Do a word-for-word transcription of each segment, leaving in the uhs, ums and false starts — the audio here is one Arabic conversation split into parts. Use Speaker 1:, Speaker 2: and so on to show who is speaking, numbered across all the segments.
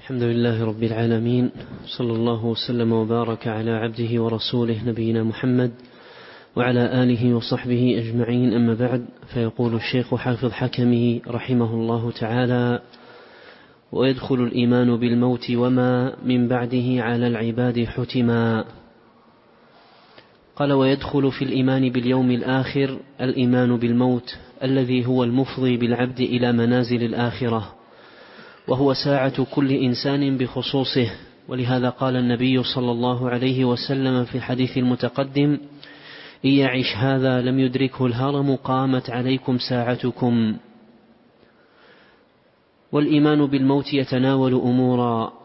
Speaker 1: الحمد لله رب العالمين، صلى الله وسلم وبارك على عبده ورسوله نبينا محمد وعلى آله وصحبه أجمعين، أما بعد. فيقول الشيخ حافظ حكمه رحمه الله تعالى: ويدخل الإيمان بالموت وما من بعده على العباد حتما. قال: ويدخل في الإيمان باليوم الآخر الإيمان بالموت الذي هو المفضي بالعبد إلى منازل الآخرة، وهو ساعة كل إنسان بخصوصه. ولهذا قال النبي صلى الله عليه وسلم في الحديث المتقدم: إن يعش هذا لم يدركه الهرم قامت عليكم ساعتكم. والإيمان بالموت يتناول أمورا،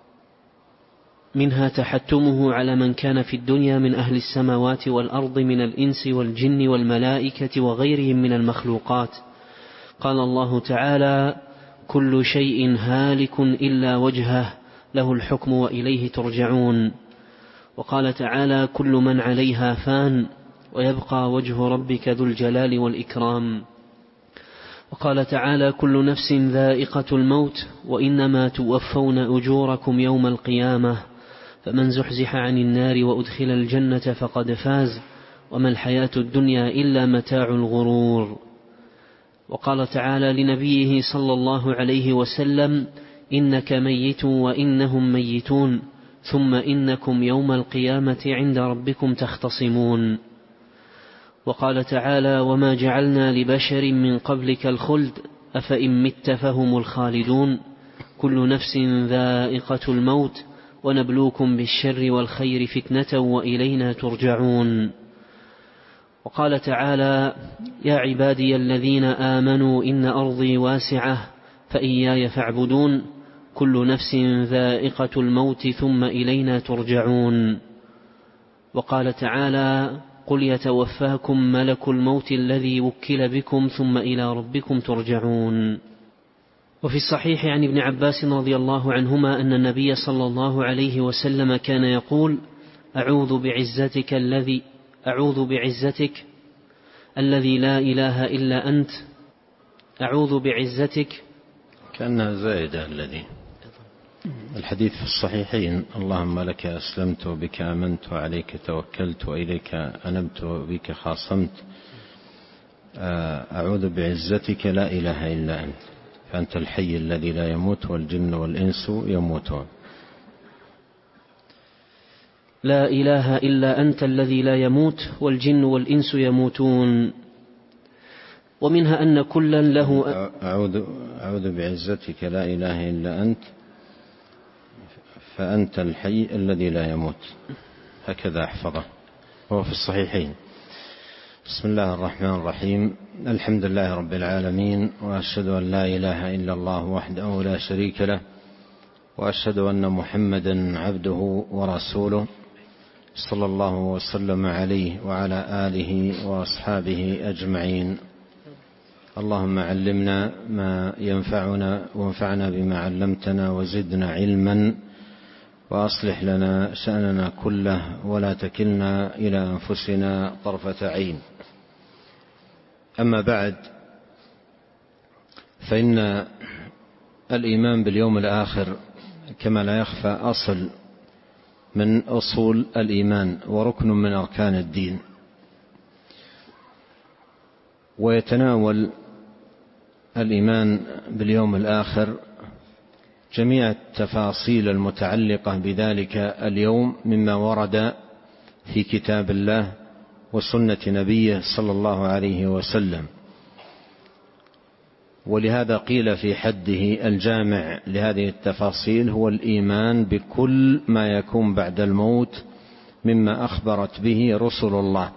Speaker 1: منها تحتمه على من كان في الدنيا من أهل السماوات والأرض من الإنس والجن والملائكة وغيرهم من المخلوقات. قال الله تعالى: كل شيء هالك إلا وجهه له الحكم وإليه ترجعون. وقال تعالى: كل من عليها فان ويبقى وجه ربك ذو الجلال والإكرام. وقال تعالى: كل نفس ذائقة الموت وإنما توفون أجوركم يوم القيامة، فمن زحزح عن النار وأدخل الجنة فقد فاز، وما الحياة الدنيا إلا متاع الغرور. وقال تعالى لنبيه صلى الله عليه وسلم: إنك ميت وإنهم ميتون ثم إنكم يوم القيامة عند ربكم تختصمون. وقال تعالى: وما جعلنا لبشر من قبلك الخلد أفإن مت فهم الخالدون، كل نفس ذائقة الموت ونبلوكم بالشر والخير فتنة وإلينا ترجعون. وقال تعالى: يا عبادي الذين آمنوا إن أرضي واسعة فإياي فاعبدون، كل نفس ذائقة الموت ثم إلينا ترجعون. وقال تعالى: قل يتوفاكم ملك الموت الذي وكل بكم ثم إلى ربكم ترجعون. وفي الصحيح عن ابن عباس رضي الله عنهما أن النبي صلى الله عليه وسلم كان يقول: أعوذ بعزتك الذي أعوذ بعزتك الذي لا إله إلا أنت أعوذ بعزتك.
Speaker 2: كأنها زائدة. الذي الحديث في الصحيحين: اللهم لك أسلمت وبك آمنت وعليك توكلت وإليك أنبت وبك خاصمت، أعوذ بعزتك لا إله إلا أنت، فأنت الحي الذي لا يموت والجن والإنس يموتون.
Speaker 1: لا إله إلا أنت الذي لا يموت والجن والإنس يموتون. ومنها أن كلا له
Speaker 2: أعوذ, أعوذ بعزتك لا إله إلا أنت فأنت الحي الذي لا يموت، هكذا أحفظه، هو في الصحيحين. بسم الله الرحمن الرحيم. الحمد لله رب العالمين، وأشهد أن لا إله إلا الله وحده لا شريك له، وأشهد أن محمدا عبده ورسوله، صلى الله وسلم عليه وعلى آله وأصحابه أجمعين. اللهم علمنا ما ينفعنا وانفعنا بما علمتنا وزدنا علما، وأصلح لنا شأننا كله ولا تكلنا إلى أنفسنا طرفة عين. أما بعد، فإن الإيمان باليوم الآخر كما لا يخفى أصل من أصول الإيمان وركن من أركان الدين، ويتناول الإيمان باليوم الآخر جميع التفاصيل المتعلقة بذلك اليوم مما ورد في كتاب الله وسنة نبيه صلى الله عليه وسلم. ولهذا قيل في حده الجامع لهذه التفاصيل هو الإيمان بكل ما يكون بعد الموت مما أخبرت به رسل الله.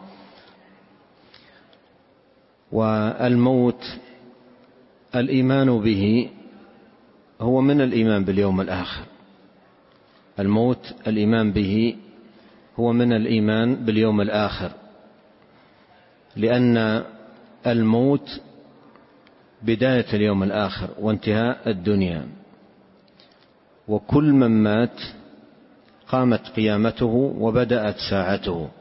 Speaker 2: والموت الإيمان به هو من الإيمان باليوم الآخر، الموت الإيمان به هو من الإيمان باليوم الآخر، لأن الموت بداية اليوم الآخر وانتهاء الدنيا، وكل من مات قامت قيامته وبدأت ساعته.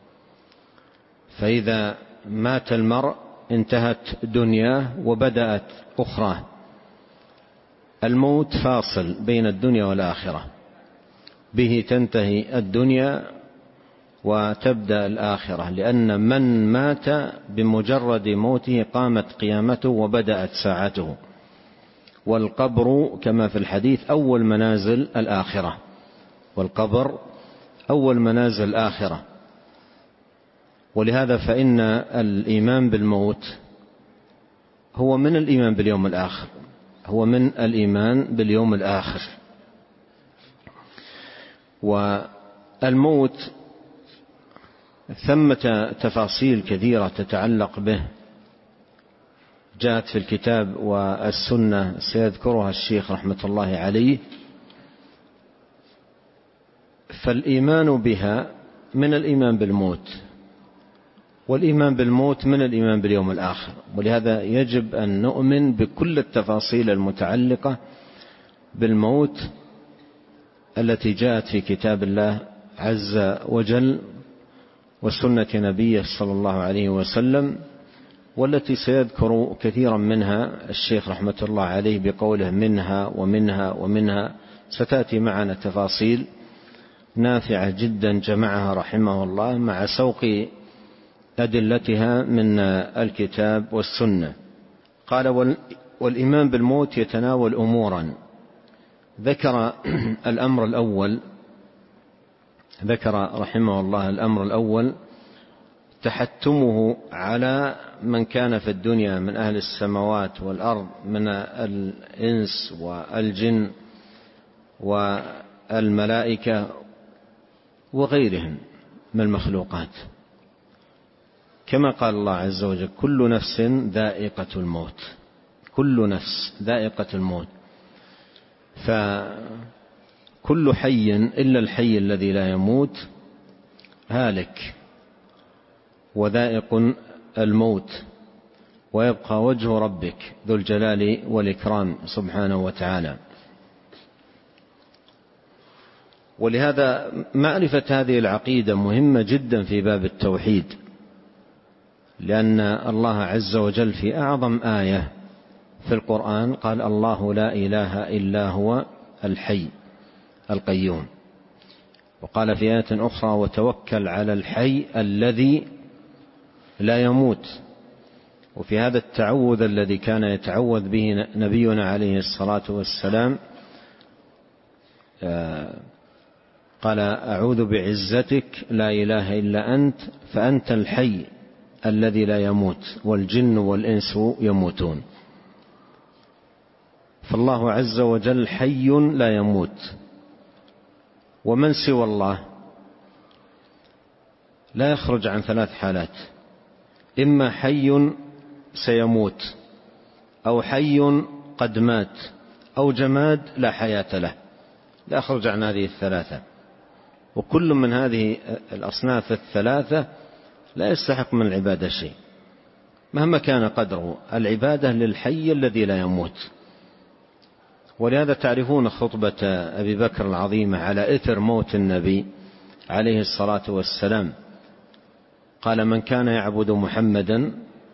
Speaker 2: فإذا مات المرء انتهت دنياه وبدأت أخرى. الموت فاصل بين الدنيا والآخرة، به تنتهي الدنيا وتبدأ الآخرة، لأن من مات بمجرد موته قامت قيامته وبدأت ساعته. والقبر كما في الحديث أول منازل الآخرة، والقبر أول منازل الآخرة. ولهذا فإن الإيمان بالموت هو من الإيمان باليوم الآخر، هو من الإيمان باليوم الآخر. والموت ثمة تفاصيل كثيرة تتعلق به جاءت في الكتاب والسنة سيذكرها الشيخ رحمة الله عليه، فالإيمان بها من الإيمان بالموت، والإيمان بالموت من الإيمان باليوم الآخر. ولهذا يجب أن نؤمن بكل التفاصيل المتعلقة بالموت التي جاءت في كتاب الله عز وجل وسنة نبيه صلى الله عليه وسلم، والتي سيذكر كثيرا منها الشيخ رحمة الله عليه بقوله منها ومنها ومنها. ستأتي معنا تفاصيل نافعة جدا جمعها رحمه الله مع سوق أدلتها من الكتاب والسنة. قال والإيمان بالموت يتناول أمورا. ذكر الأمر الأول، ذكر رحمه الله الأمر الأول تحتمه على من كان في الدنيا من أهل السماوات والأرض من الإنس والجن والملائكة وغيرهم من المخلوقات، كما قال الله عز وجل كل نفس ذائقة الموت، كل نفس ذائقة الموت. فكل حي إلا الحي الذي لا يموت هالك وذائق الموت، ويبقى وجه ربك ذو الجلال والإكرام سبحانه وتعالى. ولهذا معرفة هذه العقيدة مهمة جدا في باب التوحيد، لأن الله عز وجل في أعظم آية في القرآن قال الله لا إله إلا هو الحي القيوم، وقال في آية أخرى وتوكل على الحي الذي لا يموت. وفي هذا التعوذ الذي كان يتعوذ به نبينا عليه الصلاة والسلام قال أعوذ بعزتك لا إله إلا أنت فأنت الحي الذي لا يموت والجن والإنس يموتون. فالله عز وجل حي لا يموت، ومن سوى الله لا يخرج عن ثلاث حالات: إما حي سيموت، أو حي قد مات، أو جماد لا حياة له، لا يخرج عن هذه الثلاثة. وكل من هذه الأصناف الثلاثة لا يستحق من العبادة شيء مهما كان قدره. العبادة للحي الذي لا يموت. ولهذا تعرفون خطبة أبي بكر العظيمة على إثر موت النبي عليه الصلاة والسلام، قال من كان يعبد محمدا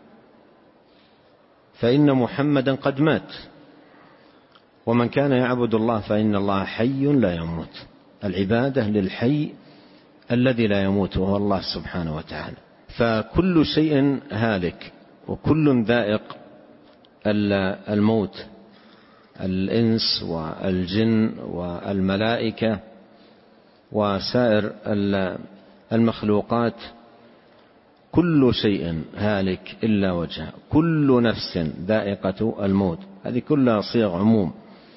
Speaker 2: فإن محمدا قد مات، ومن كان يعبد الله فإن الله حي لا يموت. العبادة للحي الذي لا يموت وهو الله سبحانه وتعالى. فكل شيء هالك وكل ذائق الموت، الإنس والجن والملائكة وسائر المخلوقات، كل شيء هالك إلا وجهه، كل نفس ذائقة الموت. هذه كلها صيغ عموم.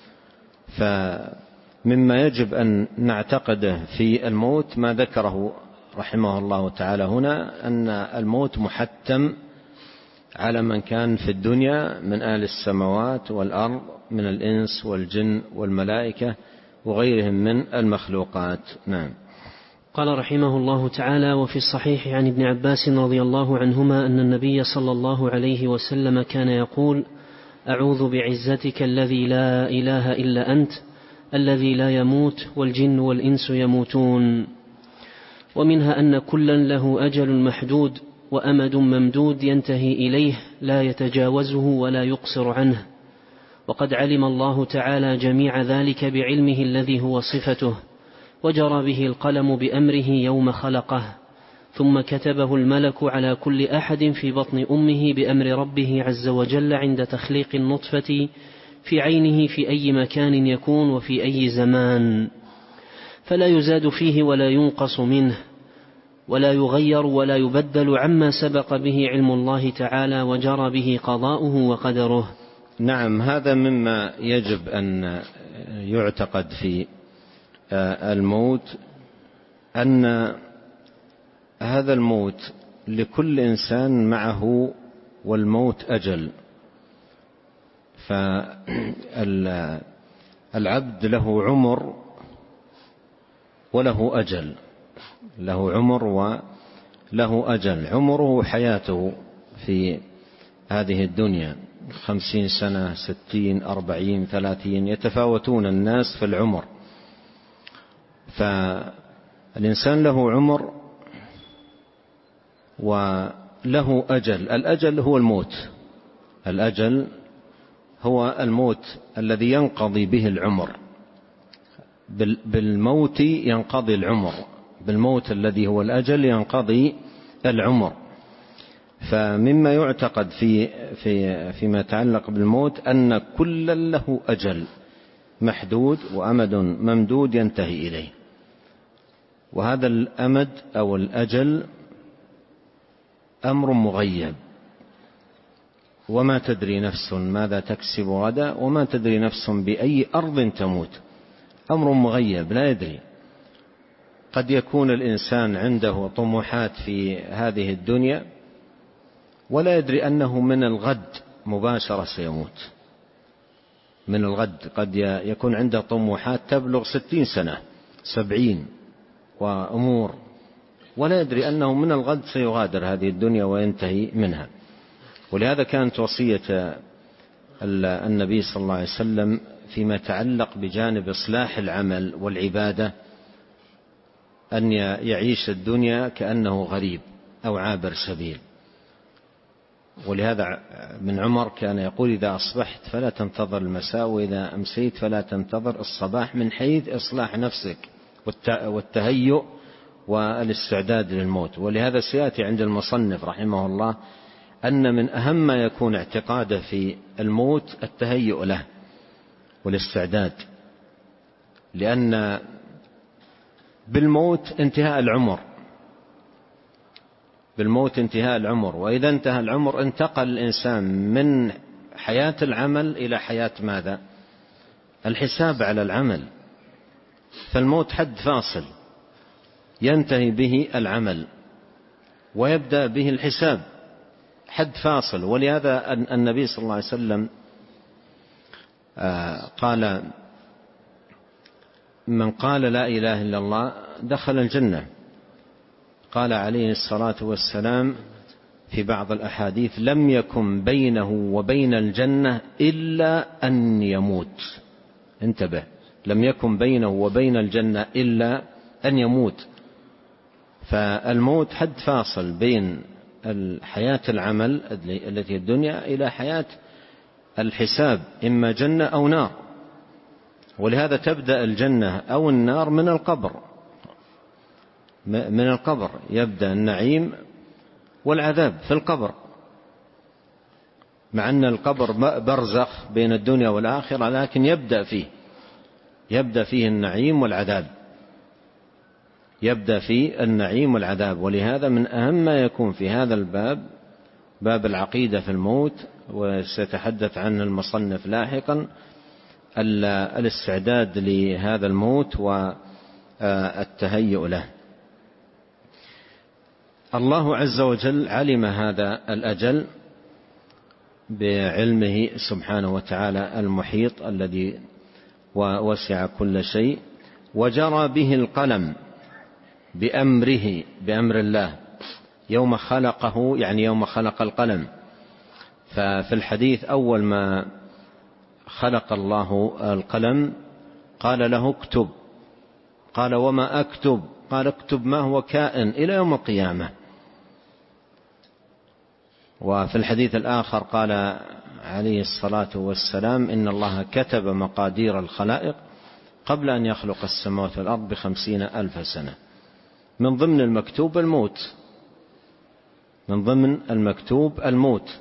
Speaker 2: فمما يجب أن نعتقده في الموت ما ذكره رحمه الله تعالى هنا، أن الموت محتم على من كان في الدنيا من أهل السماوات والأرض من الإنس والجن والملائكة وغيرهم من المخلوقات. نعم.
Speaker 1: قال رحمه الله تعالى: وفي الصحيح عن ابن عباس رضي الله عنهما أن النبي صلى الله عليه وسلم كان يقول: أعوذ بعزتك الذي لا إله إلا أنت الذي لا يموت والجن والإنس يموتون. ومنها أن كلا له أجل محدود وأمد ممدود ينتهي إليه لا يتجاوزه ولا يقصر عنه. وقد علم الله تعالى جميع ذلك بعلمه الذي هو صفته، وجرى به القلم بأمره يوم خلقه، ثم كتبه الملك على كل أحد في بطن أمه بأمر ربه عز وجل عند تخليق النطفة في عينه في أي مكان يكون وفي أي زمان، فلا يزاد فيه ولا ينقص منه، ولا يغير ولا يبدل عما سبق به علم الله تعالى وجرى به قضاؤه وقدره.
Speaker 2: نعم، هذا مما يجب أن يعتقد في الموت، أن هذا الموت لكل إنسان معه، والموت أجل. فالعبد له عمر وله أجل، له عمر وله أجل. عمره حياته في هذه الدنيا، خمسين سنة، ستين، أربعين، ثلاثين، يتفاوتون الناس في العمر. فالإنسان له عمر وله أجل. الأجل هو الموت، الأجل هو الموت الذي ينقضي به العمر. بالموت ينقضي العمر، بالموت الذي هو الأجل ينقضي العمر. فمما يعتقد في في فيما يتعلق بالموت أن كل له أجل محدود وأمد ممدود ينتهي إليه، وهذا الأمد أو الأجل أمر مغيب، وما تدري نفس ماذا تكسب غدا، وما تدري نفس بأي أرض تموت. أمر مغيب لا يدري. قد يكون الإنسان عنده طموحات في هذه الدنيا ولا يدري أنه من الغد مباشرة سيموت. من الغد قد يكون عنده طموحات تبلغ ستين سنة، سبعين، وأمور، ولا يدري أنه من الغد سيغادر هذه الدنيا وينتهي منها. ولهذا كانت وصية النبي صلى الله عليه وسلم فيما يتعلق بجانب إصلاح العمل والعبادة أن يعيش الدنيا كأنه غريب أو عابر سبيل. ولهذا من عمر كان يقول: إذا أصبحت فلا تنتظر المساء، وإذا أمسيت فلا تنتظر الصباح، من حيث إصلاح نفسك والتهيؤ والاستعداد للموت. ولهذا سيأتي عند المصنف رحمه الله أن من أهم ما يكون اعتقاده في الموت التهيؤ له والاستعداد، لأن بالموت انتهاء العمر، بالموت انتهاء العمر. وإذا انتهى العمر انتقل الإنسان من حياة العمل إلى حياة ماذا؟ الحساب على العمل. فالموت حد فاصل ينتهي به العمل ويبدأ به الحساب، حد فاصل. ولهذا النبي صلى الله عليه وسلم قال: من قال لا إله إلا الله دخل الجنة. قال عليه الصلاة والسلام في بعض الأحاديث: لم يكن بينه وبين الجنة إلا أن يموت. انتبه، لم يكن بينه وبين الجنة إلا أن يموت. فالموت حد فاصل بين حياة العمل التي الدنيا إلى حياة الحساب، إما جنة أو نار. ولهذا تبدأ الجنة أو النار من القبر، من القبر يبدأ النعيم والعذاب في القبر، مع أن القبر برزخ بين الدنيا والآخرة، لكن يبدأ فيه يبدأ فيه النعيم والعذاب، يبدأ فيه النعيم والعذاب. ولهذا من أهم ما يكون في هذا الباب باب العقيدة في الموت، وسيتحدث عنه المصنف لاحقا، الاستعداد لهذا الموت والتهيؤ له. الله عز وجل علم هذا الأجل بعلمه سبحانه وتعالى المحيط الذي وسع كل شيء، وجرى به القلم بأمره، بأمر الله يوم خلقه، يعني يوم خلق القلم. ففي الحديث أول ما خلق الله القلم قال له: اكتب. قال: وما أكتب؟ قال: اكتب ما هو كائن إلى يوم القيامة. وفي الحديث الآخر قال عليه الصلاة والسلام إن الله كتب مقادير الخلائق قبل أن يخلق السماوات والأرض بخمسين ألف سنة. من ضمن المكتوب الموت، من ضمن المكتوب الموت.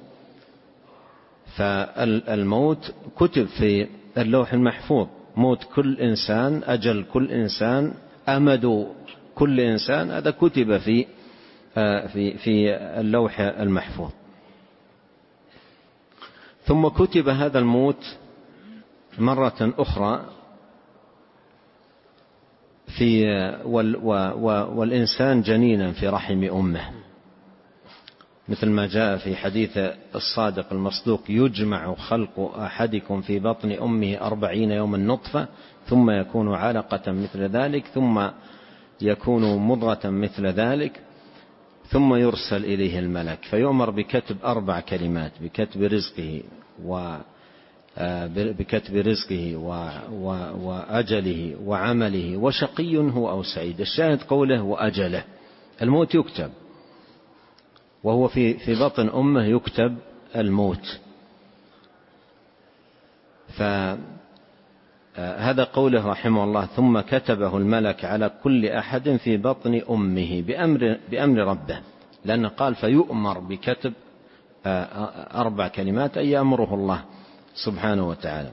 Speaker 2: فالموت كتب في اللوح المحفوظ، موت كل إنسان، أجل كل إنسان، أمد كل إنسان، هذا كتب في في في اللوح المحفوظ. ثم كتب هذا الموت مرة أخرى في والإنسان جنينا في رحم أمه، مثل ما جاء في حديث الصادق المصدوق: يجمع خلق أحدكم في بطن أمه أربعين يوما نطفة ثم يكون علقة مثل ذلك ثم يكون مضغة مثل ذلك ثم يرسل إليه الملك فيؤمر بكتب أربع كلمات: بكتب رزقه و بكتب رزقه وأجله وعمله وشقي هو أو سعيد. الشاهد قوله وأجله، الموت يكتب، وهو في في بطن أمه يكتب الموت. فهذا قوله رحمه الله: ثم كتبه الملك على كل أحد في بطن أمه بأمر, بأمر ربه، لأنه قال فيؤمر بكتب أربع كلمات، أي أمره الله سبحانه وتعالى.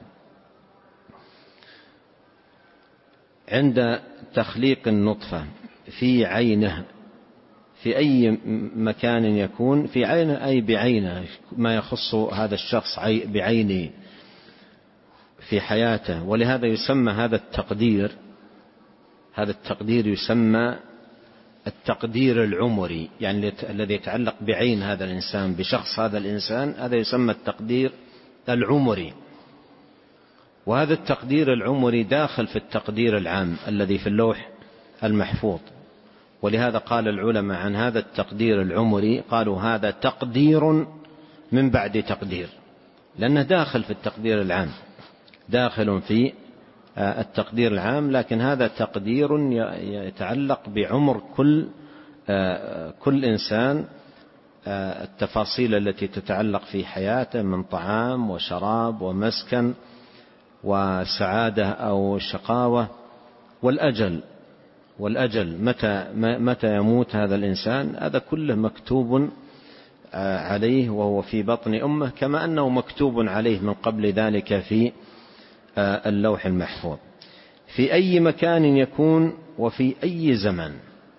Speaker 2: عند تخليق النطفة في عينه، في أي مكان يكون في عينه أي بعينه، ما يخص هذا الشخص بعينه في حياته، ولهذا يسمى هذا التقدير هذا التقدير يسمى التقدير العمري، يعني الذي يتعلق بعين هذا الإنسان، بشخص هذا الإنسان، هذا يسمى التقدير العمري. وهذا التقدير العمري داخل في التقدير العام الذي في اللوح المحفوظ. ولهذا قال العلماء عن هذا التقدير العمري، قالوا هذا تقدير من بعد تقدير، لأنه داخل في التقدير العام، داخل في التقدير العام، لكن هذا تقدير يتعلق بعمر كل كل إنسان، التفاصيل التي تتعلق في حياته من طعام وشراب ومسكن وسعادة أو شقاوة، والأجل والأجل متى متى يموت هذا الإنسان، هذا كله مكتوب عليه وهو في بطن أمه، كما أنه مكتوب عليه من قبل ذلك في اللوح المحفوظ، في أي مكان يكون وفي أي زمان.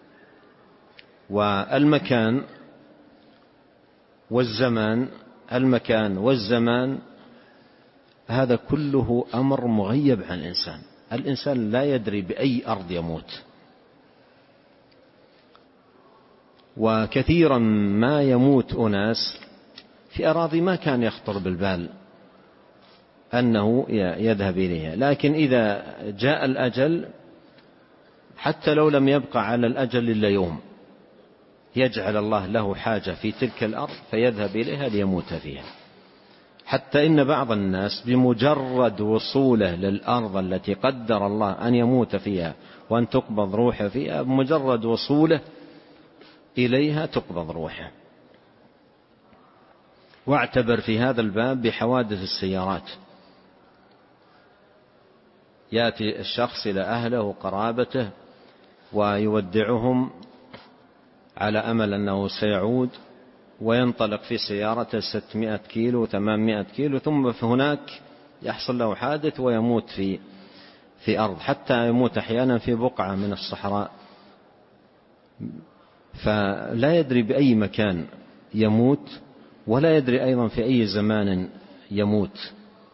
Speaker 2: والمكان والزمان المكان والزمان هذا كله أمر مغيب عن الإنسان. الإنسان لا يدري بأي أرض يموت، وكثيرا ما يموت أناس في أراضي ما كان يخطر بالبال أنه يذهب إليها، لكن إذا جاء الأجل حتى لو لم يبقى على الأجل إلا يوم، يجعل الله له حاجة في تلك الأرض فيذهب إليها ليموت فيها. حتى إن بعض الناس بمجرد وصوله للأرض التي قدر الله أن يموت فيها وأن تقبض روحه فيها، بمجرد وصوله إليها تقبض روحه. واعتبر في هذا الباب بحوادث السيارات، يأتي الشخص إلى أهله وقرابته ويودعهم على أمل أنه سيعود، وينطلق في سيارته ستمائة كيلو ثمانمائة كيلو، ثم هناك يحصل له حادث ويموت في في أرض، حتى يموت أحيانا في بقعة من الصحراء، فلا يدري بأي مكان يموت، ولا يدري أيضا في أي زمان يموت.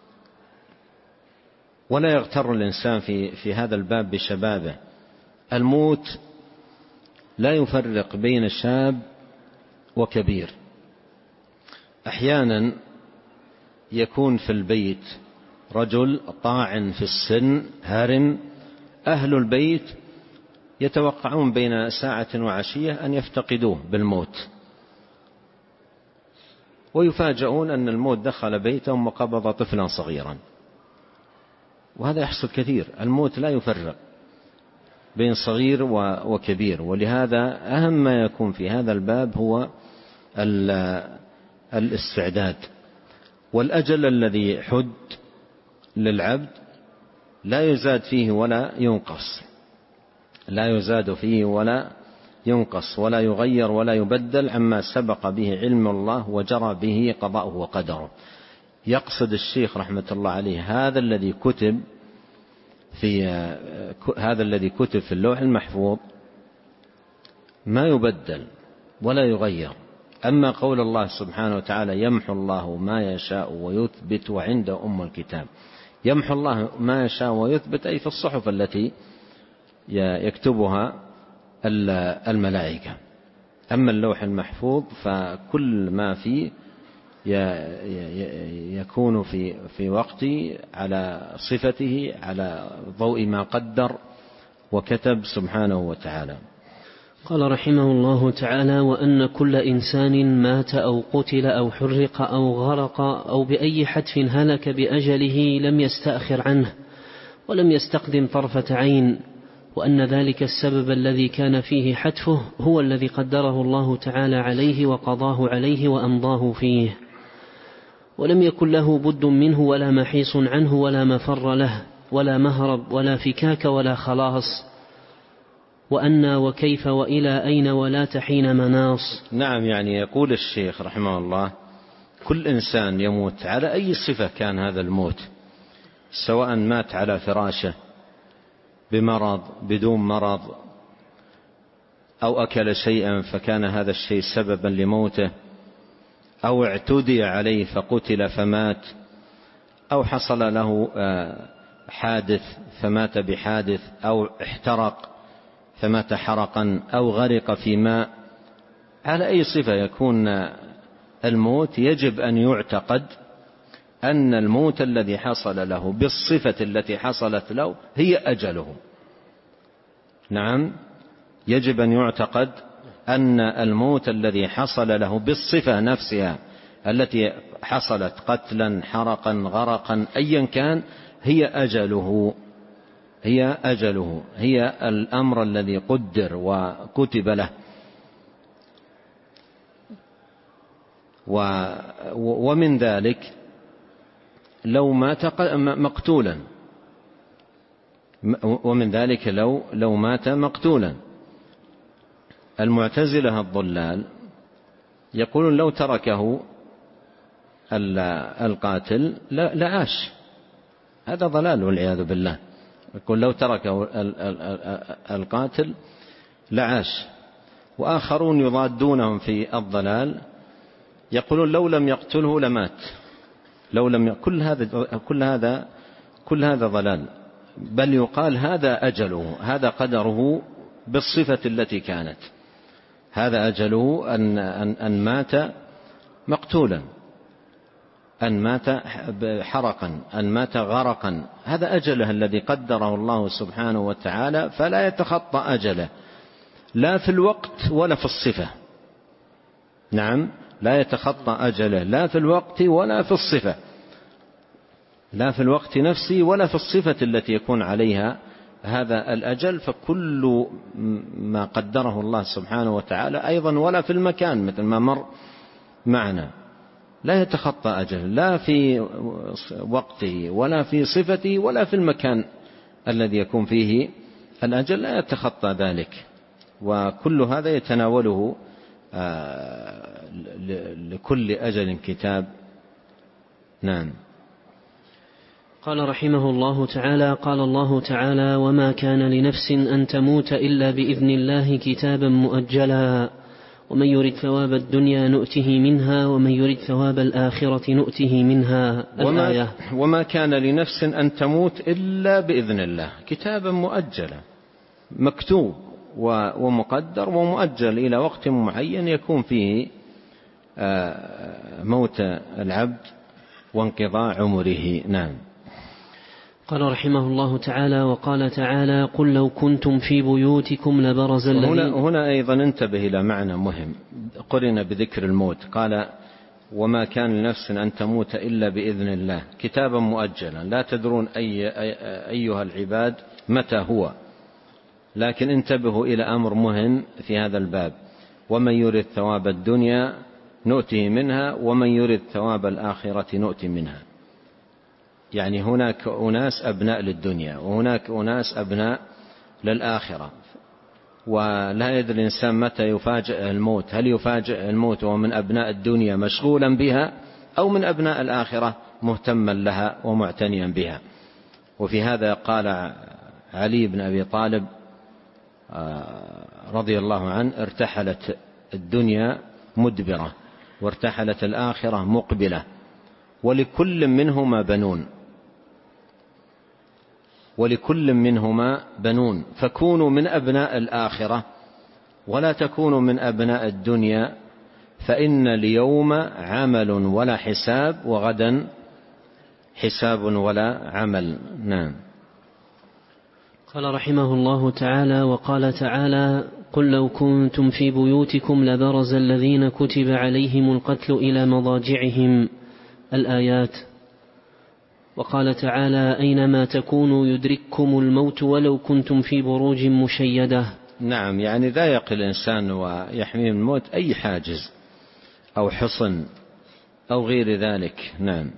Speaker 2: ولا يغتر الإنسان في في هذا الباب بشبابه. الموت لا يفرق بين شاب وكبير. أحيانا يكون في البيت رجل طاعن في السن هرم، أهل البيت يتوقعون بين ساعة وعشية أن يفتقدوه بالموت، ويفاجؤون أن الموت دخل بيتهم وقبض طفلا صغيرا. وهذا يحصل كثير. الموت لا يفرق بين صغير وكبير، ولهذا أهم ما يكون في هذا الباب هو الاستعداد. والأجل الذي حد للعبد لا يزاد فيه ولا ينقص، لا يزاد فيه ولا ينقص ولا يغير ولا يبدل عما سبق به علم الله وجرى به قضاؤه وقدره. يقصد الشيخ رحمة الله عليه هذا الذي كتب في هذا الذي كتب في اللوح المحفوظ ما يبدل ولا يغير. أما قول الله سبحانه وتعالى يمحو الله ما يشاء ويثبت وعنده أم الكتاب، يمحو الله ما يشاء ويثبت أي في الصحف التي يكتبها الملائكة. أما اللوح المحفوظ فكل ما فيه يكون في في وقت على صفته على ضوء ما قدر وكتب سبحانه وتعالى.
Speaker 1: قال رحمه الله تعالى: وأن كل إنسان مات أو قتل أو حرق أو غرق أو بأي حدف هلك بأجله لم يستأخر عنه ولم يستقدم طرفة عين، وأن ذلك السبب الذي كان فيه حتفه هو الذي قدره الله تعالى عليه وقضاه عليه وأمضاه فيه، ولم يكن له بد منه ولا محيص عنه ولا مفر له ولا مهرب ولا فكاك ولا خلاص. وأن وكيف وإلى أين ولا تحين مناص.
Speaker 2: نعم، يعني يقول الشيخ رحمه الله كل إنسان يموت على أي صفة كان هذا الموت، سواء مات على فراشه بمرض بدون مرض، أو أكل شيئا فكان هذا الشيء سببا لموته، أو اعتدي عليه فقتل فمات، أو حصل له حادث فمات بحادث، أو احترق فمات حرقا، أو غرق في ماء. على أي صفة يكون الموت يجب أن يعتقد أن الموت الذي حصل له بالصفة التي حصلت له هي أجله. نعم، يجب أن يعتقد أن الموت الذي حصل له بالصفة نفسها التي حصلت قتلا حرقا غرقا أيا كان هي أجله، هي أجله، هي الأمر الذي قدر وكتب له. ومن ذلك لو مات مقتولا، ومن ذلك لو لو مات مقتولا. المعتزلة الضلال يقولون لو تركه القاتل لعاش، هذا ضلال والعياذ بالله. يقول لو تركه القاتل لعاش. وآخرون يضادونهم في الضلال يقولون لو لم يقتله لمات، لو لم ي... كل هذا كل هذا كل هذا ضلال. بل يقال هذا أجله، هذا قدره بالصفة التي كانت، هذا أجله أن أن أن مات مقتولا، أن مات حرقا، أن مات غرقا، هذا أجله الذي قدره الله سبحانه وتعالى، فلا يتخطى أجله لا في الوقت ولا في الصفة. نعم، لا يتخطى أجله لا في الوقت ولا في الصفة، لا في الوقت نفسه ولا في الصفة التي يكون عليها هذا الأجل. فكل ما قدره الله سبحانه وتعالى أيضا ولا في المكان مثل ما مر معنا، لا يتخطى أجله لا في وقته ولا في صفته ولا في المكان الذي يكون فيه الأجل، لا يتخطى ذلك. وكل هذا يتناوله لكل أجل كتاب. نعم.
Speaker 1: قال رحمه الله تعالى: قال الله تعالى: وما كان لنفس أن تموت إلا بإذن الله كتابا مؤجلا ومن يرد ثواب الدنيا نؤته منها ومن يرد ثواب الآخرة نؤته منها.
Speaker 2: وما, وما كان لنفس أن تموت إلا بإذن الله، كتابا مؤجلا مكتوب ومقدر ومؤجل إلى وقت معين يكون فيه موت العبد وانقضاء عمره. نعم.
Speaker 1: قال رحمه الله تعالى: وقال تعالى: قل لو كنتم في بيوتكم لبرز الذين.
Speaker 2: هنا, هنا أيضا انتبه إلى معنى مهم قرن بذكر الموت. قال: وما كان لنفس أن تموت إلا بإذن الله كتابا مؤجلا، لا تدرون أي أيها العباد متى هو. لكن انتبهوا إلى أمر مهم في هذا الباب: ومن يرد ثواب الدنيا نؤته منها ومن يرد ثواب الآخرة نؤتي منها. يعني هناك أناس أبناء للدنيا وهناك أناس أبناء للآخرة، ولا يدري الإنسان متى يفاجئ الموت، هل يفاجئ الموت وهو من أبناء الدنيا مشغولا بها أو من أبناء الآخرة مهتما لها ومعتنيا بها. وفي هذا قال علي بن أبي طالب رضي الله عنه: ارتحلت الدنيا مدبرة وارتحلت الآخرة مقبلة ولكل منهما بنون ولكل منهما بنون فكونوا من أبناء الآخرة ولا تكونوا من أبناء الدنيا، فإن اليوم عمل ولا حساب وغدا حساب ولا عمل. نعم.
Speaker 1: قال رحمه الله تعالى: وقال تعالى: قل لو كنتم في بيوتكم لبرز الذين كتب عليهم القتل إلى مضاجعهم، الآيات. وقال تعالى: أينما تكونوا يدرككم الموت ولو كنتم في بروج مشيدة.
Speaker 2: نعم، يعني لا يقل الإنسان ويحميه الموت أي حاجز أو حصن أو غير ذلك. نعم.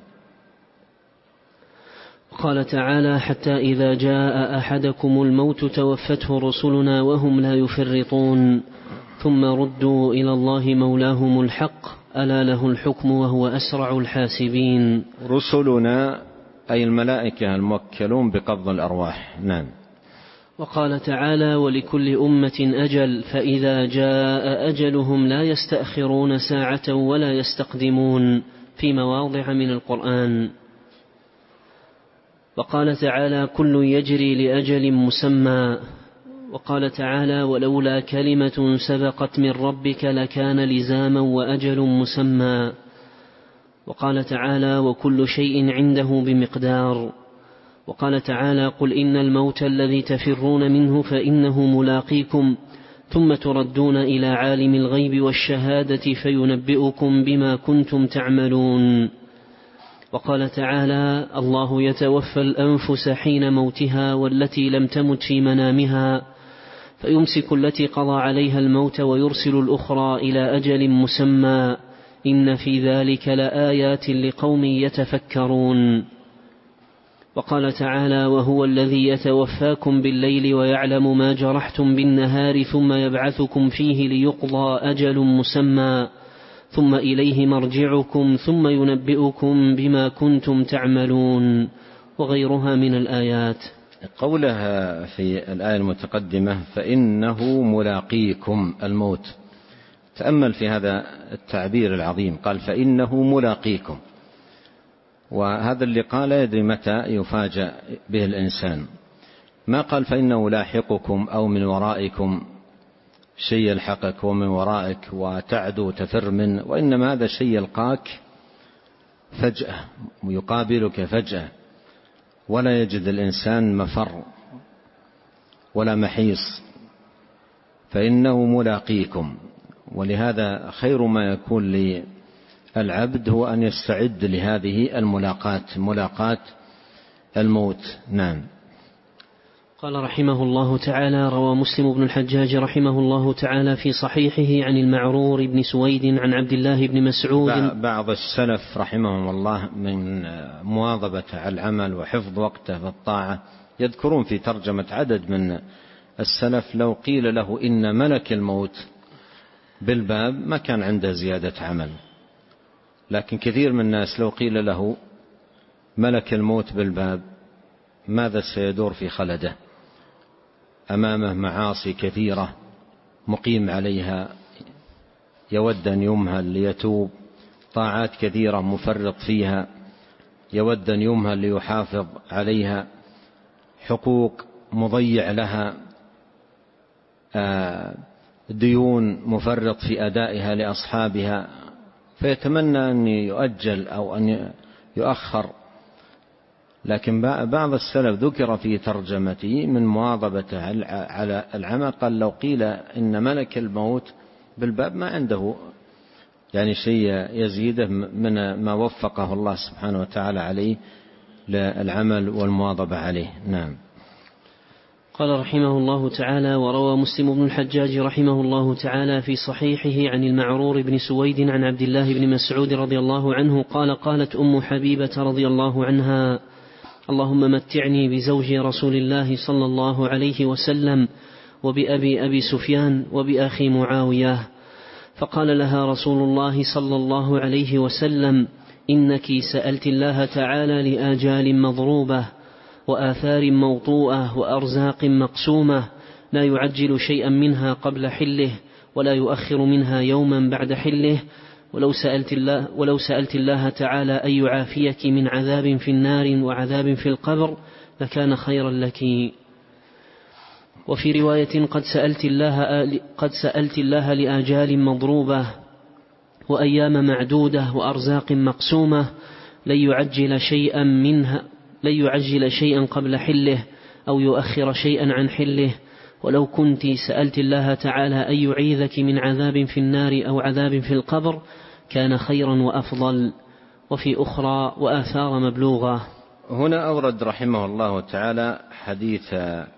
Speaker 1: قال تعالى: حتى إذا جاء أحدكم الموت توفته رسلنا وهم لا يفرطون ثم ردوا إلى الله مولاهم الحق ألا له الحكم وهو أسرع الحاسبين.
Speaker 2: رسلنا أي الملائكة الموكلون بقبض الأرواح. نعم.
Speaker 1: وقال تعالى: ولكل أمة أجل فإذا جاء أجلهم لا يستأخرون ساعة ولا يستقدمون، في مواضع من القرآن. وقال تعالى: كل يجري لأجل مسمى. وقال تعالى: ولولا كلمة سبقت من ربك لكان لزاما وأجل مسمى. وقال تعالى: وكل شيء عنده بمقدار. وقال تعالى: قل إن الموت الذي تفرون منه فإنه ملاقيكم ثم تردون إلى عالم الغيب والشهادة فينبئكم بما كنتم تعملون. وقال تعالى: الله يتوفى الأنفس حين موتها والتي لم تمت في منامها فيمسك التي قضى عليها الموت ويرسل الأخرى إلى أجل مسمى إن في ذلك لآيات لقوم يتفكرون. وقال تعالى: وهو الذي يتوفاكم بالليل ويعلم ما جرحتم بالنهار ثم يبعثكم فيه ليقضى أجل مسمى ثم إليه مرجعكم ثم ينبئكم بما كنتم تعملون، وغيرها من الآيات.
Speaker 2: قولها في الآية المتقدمة فإنه ملاقيكم الموت، تأمل في هذا التعبير العظيم، قال فإنه ملاقيكم، وهذا اللقاء لا يدري متى يفاجأ به الإنسان. ما قال فإنه لاحقكم أو من ورائكم شيء يلحقك ومن ورائك وتعدو تفر منه، وإنما هذا شيء يلقاك فجأة ويقابلك فجأة ولا يجد الإنسان مفر ولا محيص، فإنه ملاقيكم. ولهذا خير ما يكون للعبد هو أن يستعد لهذه الملاقاة، ملاقاة الموت. نعم.
Speaker 1: قال رحمه الله تعالى: روى مسلم بن الحجاج رحمه الله تعالى في صحيحه عن المعرور بن سويد عن عبد الله بن مسعود.
Speaker 2: بعض السلف رحمهم الله من مواظبة على العمل وحفظ وقته في الطاعة يذكرون في ترجمة عدد من السلف لو قيل له إن ملك الموت بالباب ما كان عنده زيادة عمل، لكن كثير من الناس لو قيل له ملك الموت بالباب ماذا سيدور في خلده؟ أمامه معاصي كثيرة مقيم عليها، يود أن يمهل ليتوب، طاعات كثيرة مفرط فيها يود أن يمهل ليحافظ عليها، حقوق مضيع لها، ديون مفرط في أدائها لأصحابها، فيتمنى أن يؤجل أو أن يؤخر. لكن بعض السلف ذكر في ترجمته من مواظبته على العمل قال لو قيل إن ملك الموت بالباب ما عنده يعني شيء يزيده من ما وفقه الله سبحانه وتعالى عليه للعمل والمواظبة عليه. نعم.
Speaker 1: قال رحمه الله تعالى: وروى مسلم بن الحجاج رحمه الله تعالى في صحيحه عن المعرور بن سويد عن عبد الله بن مسعود رضي الله عنه قال: قالت أم حبيبة رضي الله عنها: اللهم متعني بزوج رسول الله صلى الله عليه وسلم وبأبي أبي سفيان وبأخي معاوية. فقال لها رسول الله صلى الله عليه وسلم: إنك سألت الله تعالى لآجال مضروبة وآثار موطوءة وأرزاق مقسومة لا يعجل شيئا منها قبل حله ولا يؤخر منها يوما بعد حله، ولو سألت الله, ولو سألت الله تعالى أن يعافيك من عذاب في النار وعذاب في القبر لكان خيرا لك. وفي رواية: قد سألت الله, قد سألت الله لآجال مضروبة وأيام معدودة وأرزاق مقسومة لن يعجل شيئا منها لن يعجل شيئا قبل حله أو يؤخر شيئا عن حله، ولو كنت سألت الله تعالى أن يعيذك من عذاب في النار أو عذاب في القبر كان خيرا وأفضل. وفي أخرى: وآثار مبلوغة.
Speaker 2: هنا أورد رحمه الله تعالى حديث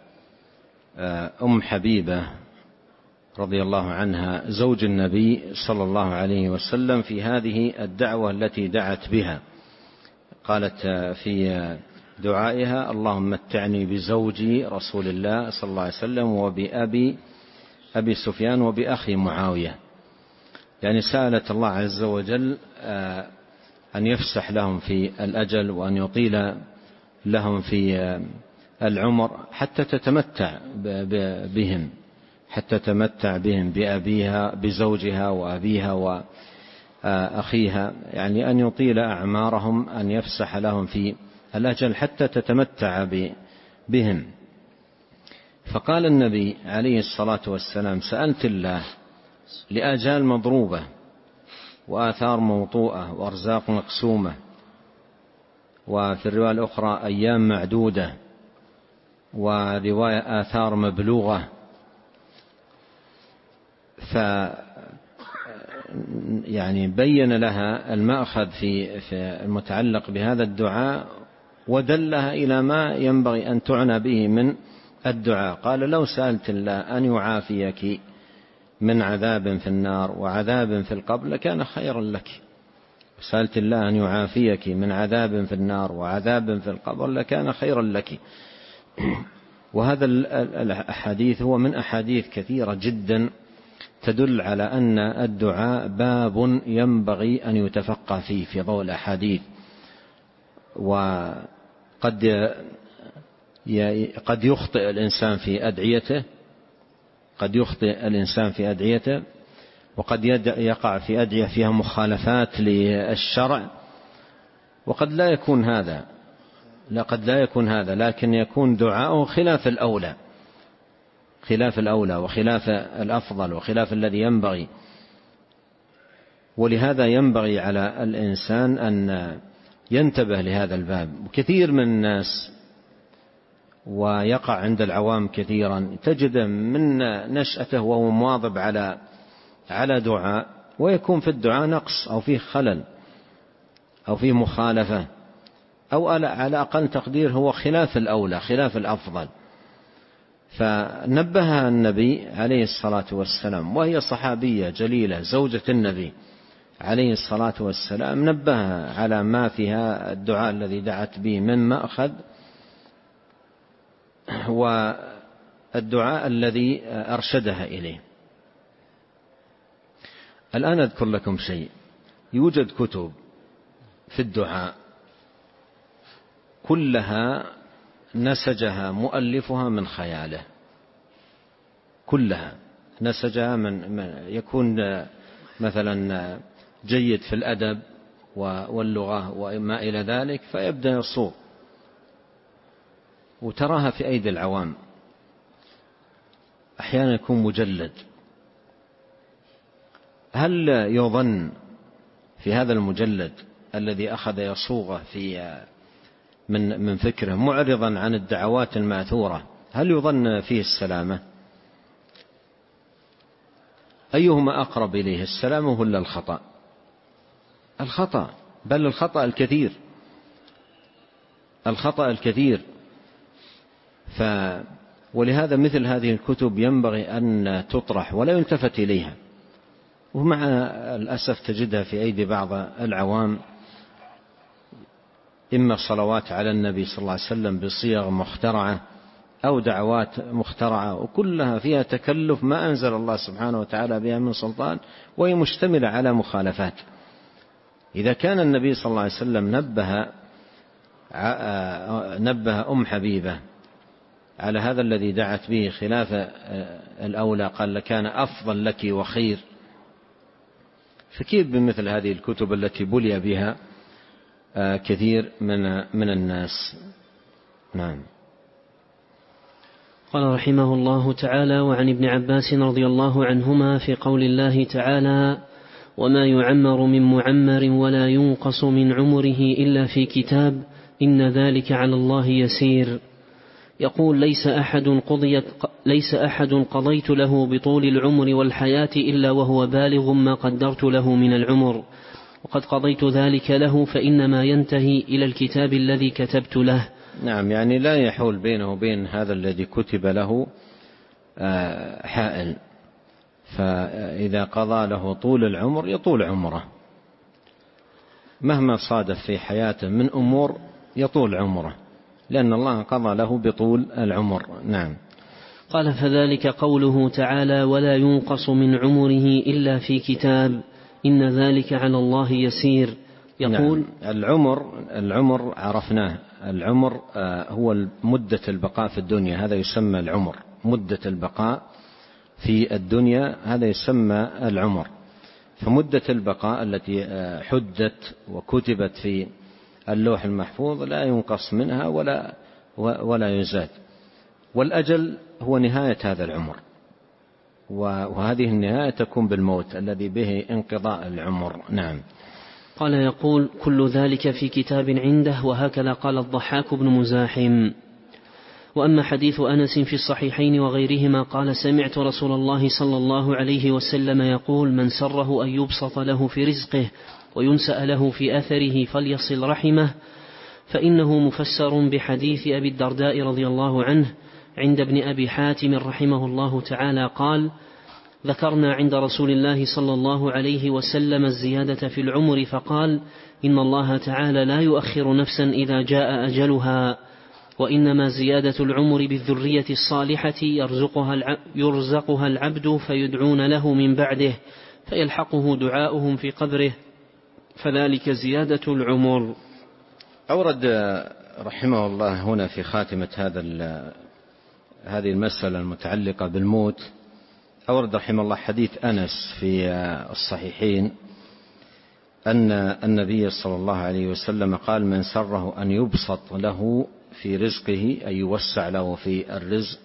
Speaker 2: أم حبيبة رضي الله عنها زوج النبي صلى الله عليه وسلم في هذه الدعوة التي دعت بها. قالت في دعائها: اللهم متعني بزوجي رسول الله صلى الله عليه وسلم وبأبي أبي سفيان وبأخي معاوية. يعني سألت الله عز وجل أن يفسح لهم في الأجل وأن يطيل لهم في العمر حتى تتمتع بهم حتى تتمتع بهم بأبيها بزوجها وأبيها وأخيها، يعني أن يطيل أعمارهم، أن يفسح لهم في الأجل حتى تتمتع بهم. فقال النبي عليه الصلاة والسلام: سألت الله لآجال مضروبة وآثار موطوءة وأرزاق مقسومة، وفي الرواية الأخرى أيام معدودة، ورواية آثار مبلوغة. ف يعني بين لها المأخذ في المتعلق بهذا الدعاء ودلها إلى ما ينبغي أن تعنى به من الدعاء. قال: لو سألت الله أن يعافيك من عذاب في النار وعذاب في القبر لكان خيرا لك. سألت الله أن يعافيك من عذاب في النار وعذاب في القبر لكان خيرا لك. وهذا الحديث هو من أحاديث كثيرة جدا تدل على أن الدعاء باب ينبغي أن يتفقه فيه في ضوء الأحاديث. وقد قد يخطئ الإنسان في أدعيته قد يخطئ الإنسان في أدعيته وقد يقع في أدعية فيها مخالفات للشرع، وقد لا يكون هذا لقد لا يكون هذا لكن يكون دعاءه خلاف الأولى خلاف الأولى وخلاف الأفضل وخلاف الذي ينبغي. ولهذا ينبغي على الإنسان أن ينتبه لهذا الباب. وكثير من الناس ويقع عند العوام كثيرا تجد من نشأته وهو مواظب على على دعاء، ويكون في الدعاء نقص أو فيه خلل أو فيه مخالفة أو على أقل تقدير هو خلاف الأولى خلاف الأفضل. فنبه النبي عليه الصلاة والسلام، وهي صحابية جليلة زوجة النبي عليه الصلاة والسلام، نبهها على ما فيها الدعاء الذي دعت به من مأخذ، والدعاء الذي أرشدها إليه. الآن أذكر لكم شيء. يوجد كتب في الدعاء كلها نسجها مؤلفها من خياله، كلها نسجها من يكون مثلا جيد في الأدب واللغة وما إلى ذلك، فيبدأ يصوغ وتراها في أيدي العوام. أحيانا يكون مجلد. هل يظن في هذا المجلد الذي أخذ يصوغه في من من فكره معرضا عن الدعوات الماثورة، هل يظن فيه السلامة؟ أيهما أقرب إليه، السلامة ولا الخطأ؟ الخطأ، بل الخطأ الكثير الخطأ الكثير. ولهذا مثل هذه الكتب ينبغي أن تطرح ولا يلتفت إليها. ومع الأسف تجدها في أيدي بعض العوام، إما صلوات على النبي صلى الله عليه وسلم بصيغ مخترعة أو دعوات مخترعة، وكلها فيها تكلف ما أنزل الله سبحانه وتعالى بها من سلطان، وهي مشتملة على مخالفات. إذا كان النبي صلى الله عليه وسلم نبه نبه أم حبيبة على هذا الذي دعت به خلاف الأولى، قال لكان أفضل لك وخير، فكيف بمثل هذه الكتب التي بلي بها كثير من من الناس. نعم.
Speaker 1: قال رحمه الله تعالى: وعن ابن عباس رضي الله عنهما في قول الله تعالى: وما يعمر من معمر ولا ينقص من عمره إلا في كتاب إن ذلك على الله يسير. يقول: ليس أحد قضيت ليس أحد قضيت له بطول العمر والحياة إلا وهو بالغ ما قدرت له من العمر، وقد قضيت ذلك له، فإنما ينتهي إلى الكتاب الذي كتبت له.
Speaker 2: نعم، يعني لا يحول بينه وبين هذا الذي كتب له حائل، فإذا قضى له طول العمر يطول عمره، مهما صادف في حياته من أمور يطول عمره، لأن الله قضى له بطول العمر. نعم.
Speaker 1: قال: فذلك قوله تعالى: ولا ينقص من عمره إلا في كتاب إن ذلك على الله يسير. يقول:
Speaker 2: نعم. العمر العمر عرفناه، العمر هو مدة البقاء في الدنيا، هذا يسمى العمر، مدة البقاء في الدنيا هذا يسمى العمر. فمدة البقاء التي حدت وكتبت في اللوح المحفوظ لا ينقص منها ولا ولا يزاد. والأجل هو نهاية هذا العمر، وهذه النهاية تكون بالموت الذي به انقضاء العمر. نعم.
Speaker 1: قال: يقول: كل ذلك في كتاب عنده. وهكذا قال الضحاك بن مزاحم. وأما حديث أنس في الصحيحين وغيرهما قال: سمعت رسول الله صلى الله عليه وسلم يقول: من سره أن يبسط له في رزقه وينسأ له في أثره فليصل رحمه، فإنه مفسر بحديث أبي الدرداء رضي الله عنه عند ابن أبي حاتم رحمه الله تعالى قال: ذكرنا عند رسول الله صلى الله عليه وسلم الزيادة في العمر فقال: إن الله تعالى لا يؤخر نفسا إذا جاء أجلها، وإنما زيادة العمر بالذرية الصالحة يرزقها يرزقها العبد فيدعون له من بعده فيلحقه دعاؤهم في قبره، فذلك زيادة العمر.
Speaker 2: أورد رحمه الله هنا في خاتمة هذا هذه المسألة المتعلقة بالموت، أورد رحمه الله حديث أنس في الصحيحين أن النبي صلى الله عليه وسلم قال: من سره أن يبسط له في رزقه أي يوسع له في الرزق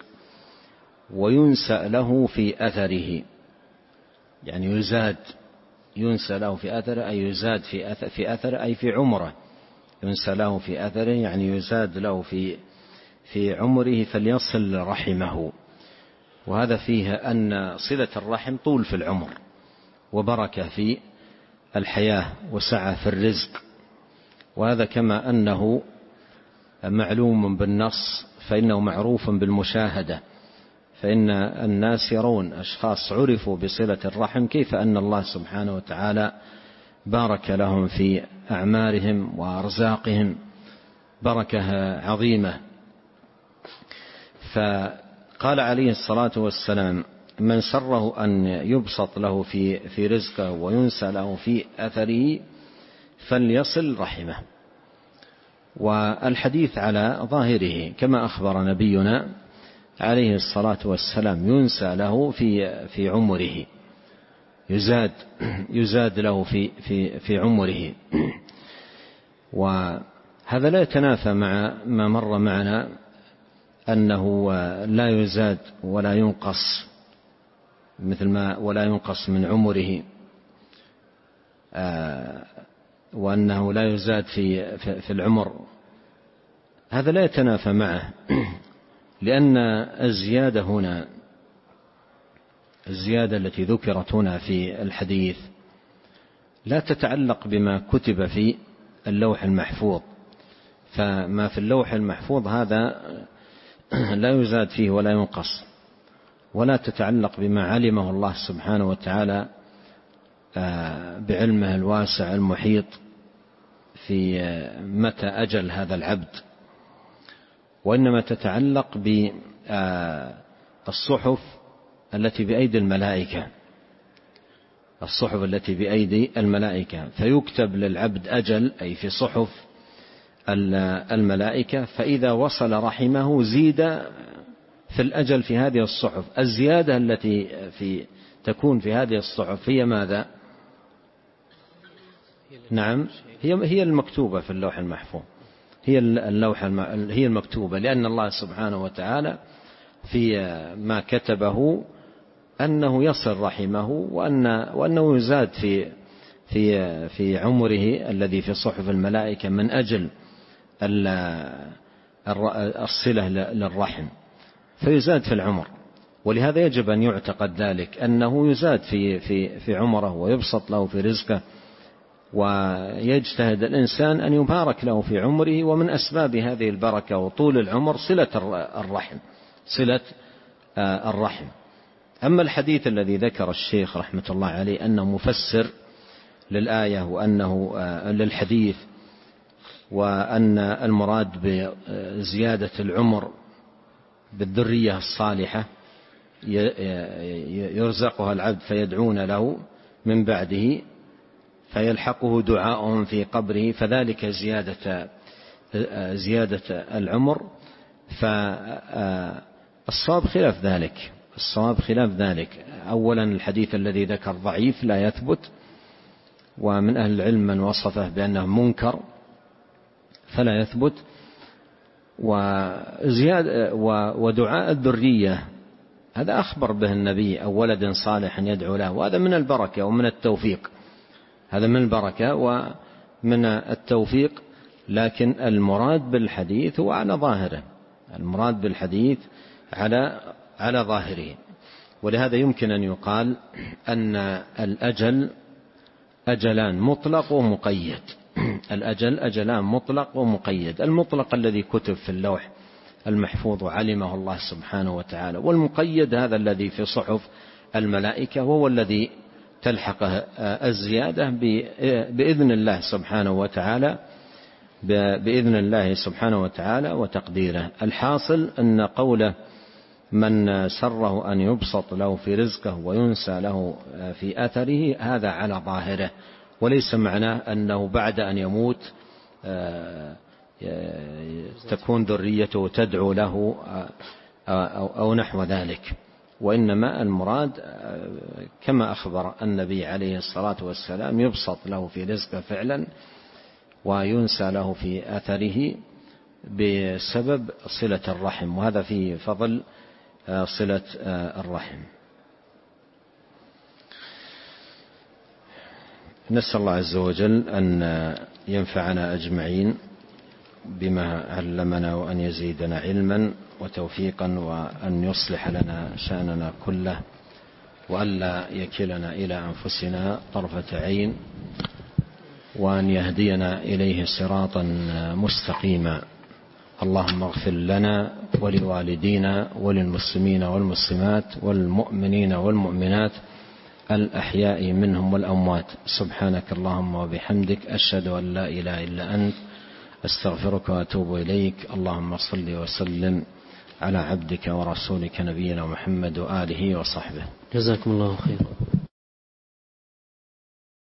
Speaker 2: وينسأ له في أثره، يعني يزاد، ينسى له في أثره أي يزاد في أثر في أثره أي في عمره، ينسى له في أثره يعني يزاد له في في عمره، فليصل رحمه. وهذا فيه أن صلة الرحم طول في العمر وبركة في الحياة وسعة في الرزق، وهذا كما أنه معلوم بالنص فإنه معروف بالمشاهدة، فإن الناس يرون أشخاص عرفوا بصلة الرحم كيف أن الله سبحانه وتعالى بارك لهم في أعمارهم وأرزاقهم بركة عظيمة. فقال عليه الصلاة والسلام: من سره أن يبسط له في في رزقه وينسى له في أثره فليصل رحمه. والحديث على ظاهره كما أخبر نبينا عليه الصلاة والسلام، ينسى له في في عمره، يزاد يزاد له في في في عمره. وهذا لا يتنافى مع ما مر معنا أنه لا يزاد ولا ينقص، مثل ما ولا ينقص من عمره، وأنه لا يزاد في في العمر، هذا لا يتنافى معه، لأن الزيادة هنا، الزيادة التي ذكرت هنا في الحديث لا تتعلق بما كتب في اللوح المحفوظ، فما في اللوح المحفوظ هذا لا يزاد فيه ولا ينقص، ولا تتعلق بما علمه الله سبحانه وتعالى بعلمه الواسع المحيط في متى أجل هذا العبد، وإنما تتعلق بالصحف التي بأيدي الملائكة، الصحف التي بأيدي الملائكة، فيكتب للعبد أجل أي في صحف الملائكة، فإذا وصل رحمه زيد في الأجل في هذه الصحف. الزيادة التي في تكون في هذه الصحف هي ماذا؟ نعم، هي هي المكتوبة في اللوح المحفوظ، هي اللوحة هي المكتوبة، لأن الله سبحانه وتعالى في ما كتبه أنه يصل رحمه، وأن وأنه يزاد في في في عمره الذي في صحف الملائكة من أجل الصلة للرحم، فيزاد في العمر. ولهذا يجب أن يعتقد ذلك أنه يزاد في في في عمره ويبسط له في رزقه، ويجتهد الإنسان أن يبارك له في عمره، ومن أسباب هذه البركة وطول العمر صلة الرحم، صلة الرحم. أما الحديث الذي ذكر الشيخ رحمة الله عليه أنه مفسر للآية وأنه للحديث، وأن المراد بزيادة العمر بالذرية الصالحة يرزقها العبد فيدعون له من بعده فيلحقه دعاءهم في قبره، فذلك زيادة زيادة العمر. فالصواب خلاف ذلك، الصواب خلاف ذلك. أولا الحديث الذي ذكر ضعيف لا يثبت، ومن أهل العلم من وصفه بأنه منكر فلا يثبت. وزيادة ودعاء الذرية هذا أخبر به النبي، أو ولد صالح يدعو له، وهذا من البركة ومن التوفيق، هذا من البركة ومن التوفيق. لكن المراد بالحديث هو على ظاهره، المراد بالحديث على على ظاهره. ولهذا يمكن أن يقال أن الأجل أجلان مطلق ومقيد. الأجل أجلان مطلق ومقيد. المطلق الذي كتب في اللوح المحفوظ وعلمه الله سبحانه وتعالى، والمقيد هذا الذي في صحف الملائكة، وهو الذي تلحقه الزيادة بإذن الله سبحانه وتعالى بإذن الله سبحانه وتعالى وتقديره. الحاصل أن قوله من سره أن يبسط له في رزقه وينسى له في أثره هذا على ظاهره، وليس معناه أنه بعد أن يموت تكون ذريته تدعو له أو نحو ذلك، وإنما المراد كما أخبر النبي عليه الصلاة والسلام يبسط له في رزقه فعلا وينسى له في أثره بسبب صلة الرحم، وهذا في فضل صلة الرحم. نسأل الله عز وجل أن ينفعنا أجمعين بما علمنا، وأن يزيدنا علما وتوفيقا، وأن يصلح لنا شأننا كله، وأن لا يكلنا إلى أنفسنا طرفة عين، وأن يهدينا إليه صراطا مستقيما. اللهم اغفر لنا ولوالدينا وللمسلمين والمسلمات والمؤمنين والمؤمنات الأحياء منهم والأموات. سبحانك اللهم وبحمدك، أشهد أن لا إله إلا أنت، أستغفرك وأتوب إليك. اللهم صل وسلم على عبدك ورسولك نبينا محمد وآله وصحبه.
Speaker 1: جزاكم الله خيرا.